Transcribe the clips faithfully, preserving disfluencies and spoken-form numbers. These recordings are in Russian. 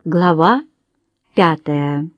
Глава пятая.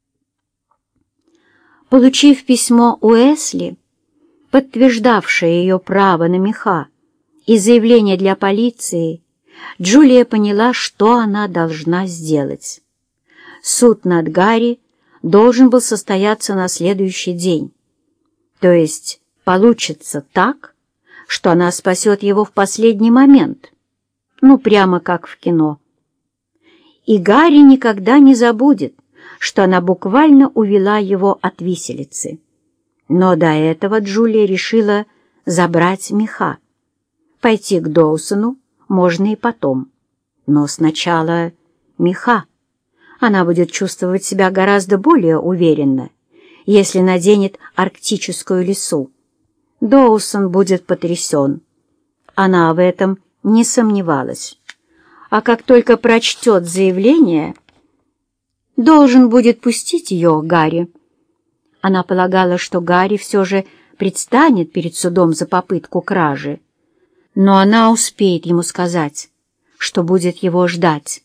Получив письмо Уэсли, подтверждавшее ее право на меха, и заявление для полиции, Джулия поняла, что она должна сделать. Суд над Гарри должен был состояться на следующий день. То есть получится так, что она спасет его в последний момент, ну, прямо как в кино. И Гарри никогда не забудет, что она буквально увела его от виселицы. Но до этого Джулия решила забрать меха. Пойти к Доусону можно и потом, но сначала меха. Она будет чувствовать себя гораздо более уверенно, если наденет арктическую лису. Доусон будет потрясен. Она в этом не сомневалась. А как только прочтет заявление, должен будет пустить ее Гарри. Она полагала, что Гарри все же предстанет перед судом за попытку кражи, но она успеет ему сказать, что будет его ждать.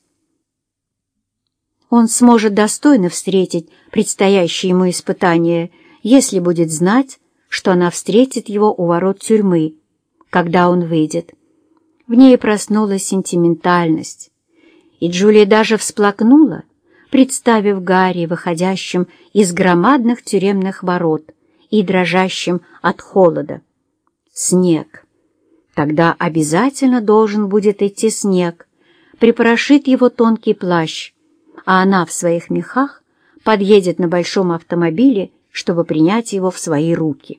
Он сможет достойно встретить предстоящее ему испытание, если будет знать, что она встретит его у ворот тюрьмы, когда он выйдет. В ней проснулась сентиментальность, и Джулия даже всплакнула, представив Гарри выходящим из громадных тюремных ворот и дрожащим от холода. Снег. Тогда обязательно должен будет идти снег, припорошит его тонкий плащ, а она в своих мехах подъедет на большом автомобиле, чтобы принять его в свои руки.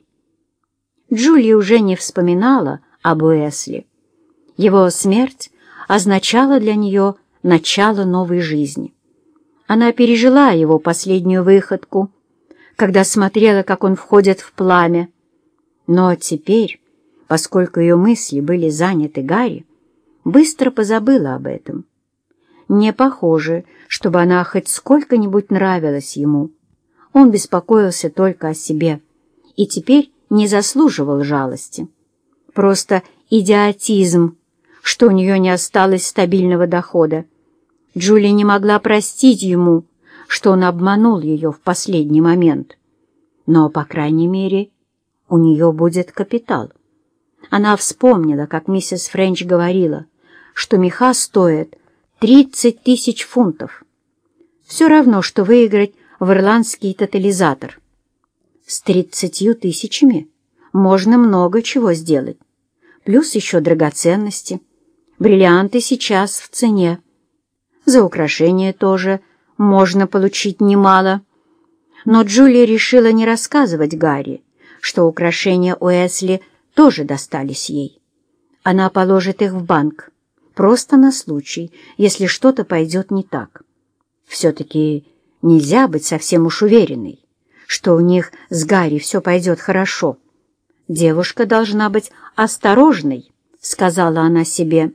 Джулия уже не вспоминала об Уэсли. Его смерть означала для нее начало новой жизни. Она пережила его последнюю выходку, когда смотрела, как он входит в пламя. Но теперь, поскольку ее мысли были заняты Гарри, быстро позабыла об этом. Не похоже, чтобы она хоть сколько-нибудь нравилась ему. Он беспокоился только о себе и теперь не заслуживал жалости. Просто идиотизм, что у нее не осталось стабильного дохода. Джулия не могла простить ему, что он обманул ее в последний момент. Но, по крайней мере, у нее будет капитал. Она вспомнила, как миссис Френч говорила, что меха стоят тридцать тысяч фунтов. Все равно, что выиграть в ирландский тотализатор. С тридцатью тысячами можно много чего сделать. Плюс еще драгоценности. Бриллианты сейчас в цене. За украшения тоже можно получить немало. Но Джулия решила не рассказывать Гарри, что украшения Уэсли тоже достались ей. Она положит их в банк, просто на случай, если что-то пойдет не так. Все-таки нельзя быть совсем уж уверенной, что у них с Гарри все пойдет хорошо. Девушка должна быть осторожной, сказала она себе.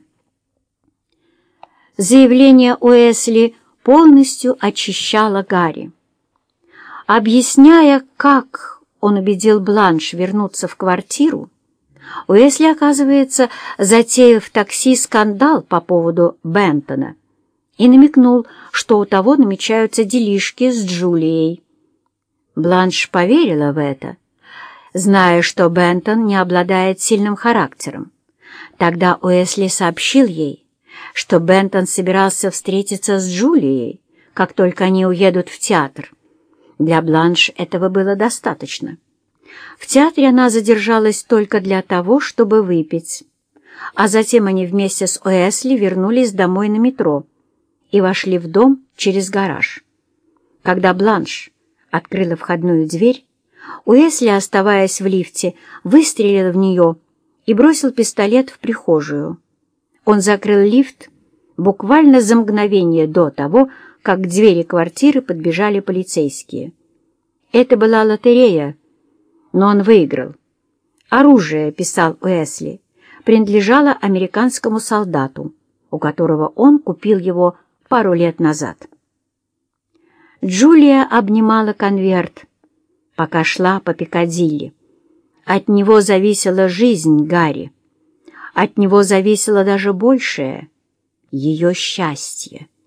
Заявление Уэсли полностью очищало Гарри. Объясняя, как он убедил Бланш вернуться в квартиру, Уэсли, оказывается, затеял в такси скандал по поводу Бентона и намекнул, что у того намечаются делишки с Джулией. Бланш поверила в это, зная, что Бентон не обладает сильным характером. Тогда Уэсли сообщил ей, что Бентон собирался встретиться с Джулией, как только они уедут в театр. Для Бланш этого было достаточно. В театре она задержалась только для того, чтобы выпить. А затем они вместе с Уэсли вернулись домой на метро и вошли в дом через гараж. Когда Бланш открыла входную дверь, Уэсли, оставаясь в лифте, выстрелил в нее и бросил пистолет в прихожую. Он закрыл лифт буквально за мгновение до того, как к двери квартиры подбежали полицейские. Это была лотерея, но он выиграл. Оружие, писал Уэсли, принадлежало американскому солдату, у которого он купил его пару лет назад. Джулия обнимала конверт, пока шла по Пикадилли. От него зависела жизнь Гарри. От него зависело даже большее — ее счастье.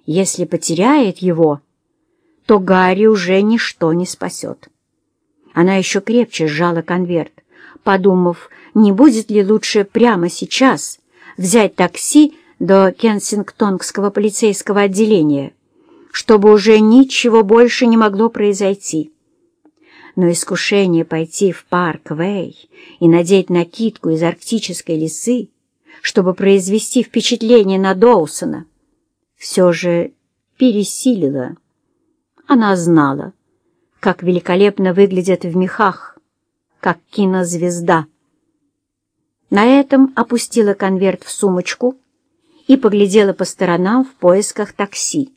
Если потеряет его, то Гарри уже ничто не спасет. Она еще крепче сжала конверт, подумав, не будет ли лучше прямо сейчас взять такси до Кенсингтонского полицейского отделения, чтобы уже ничего больше не могло произойти. Но искушение пойти в Парк-Вэй и надеть накидку из арктической лисы, чтобы произвести впечатление на Доусона, все же пересилило. Она знала, как великолепно выглядят в мехах, как кинозвезда. На этом опустила конверт в сумочку и поглядела по сторонам в поисках такси.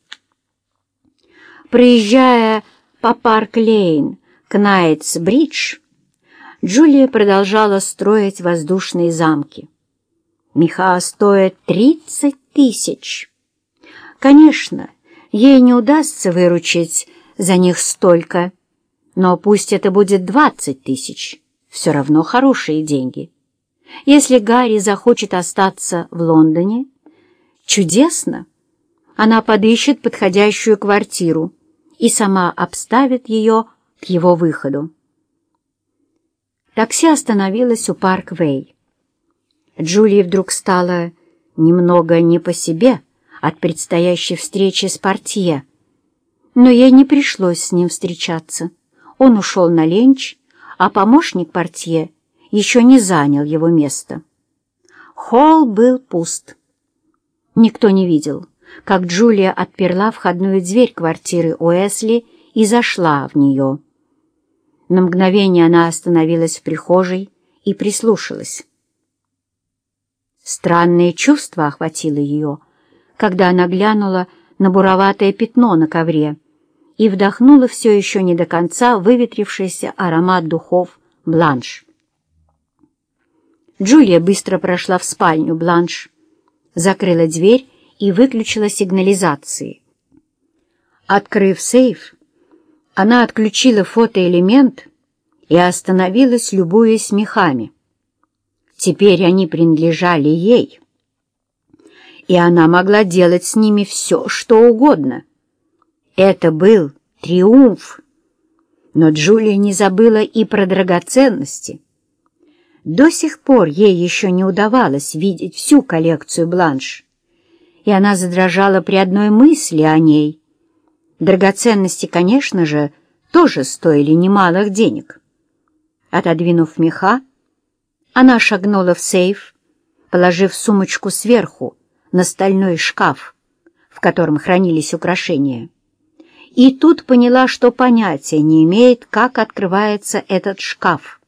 Проезжая по Парк-Лейн к Найтс-Бридж, Джулия продолжала строить воздушные замки. Меха стоят тридцать тысяч. Конечно, ей не удастся выручить за них столько, но пусть это будет двадцать тысяч, все равно хорошие деньги. Если Гарри захочет остаться в Лондоне, чудесно, она подыщет подходящую квартиру и сама обставит ее к его выходу. Такси остановилось у Парк-Вэй. Джулии вдруг стало немного не по себе от предстоящей встречи с портье, но ей не пришлось с ним встречаться. Он ушел на ленч, а помощник портье еще не занял его место. Холл был пуст. Никто не видел, как Джулия отперла входную дверь квартиры Уэсли и зашла в нее. На мгновение она остановилась в прихожей и прислушалась. Странное чувство охватило ее, когда она глянула на буроватое пятно на ковре и вдохнула все еще не до конца выветрившийся аромат духов Бланш. Джулия быстро прошла в спальню Бланш, закрыла дверь и выключила сигнализации. Открыв сейф, она отключила фотоэлемент и остановилась, любуясь мехами. Теперь они принадлежали ей, и она могла делать с ними все, что угодно. Это был триумф. Но Джулия не забыла и про драгоценности. До сих пор ей еще не удавалось видеть всю коллекцию Бланш, и она задрожала при одной мысли о ней. Драгоценности, конечно же, тоже стоили немалых денег. Отодвинув меха, она шагнула в сейф, положив сумочку сверху на стальной шкаф, в котором хранились украшения. И тут поняла, что понятия не имеет, как открывается этот шкаф.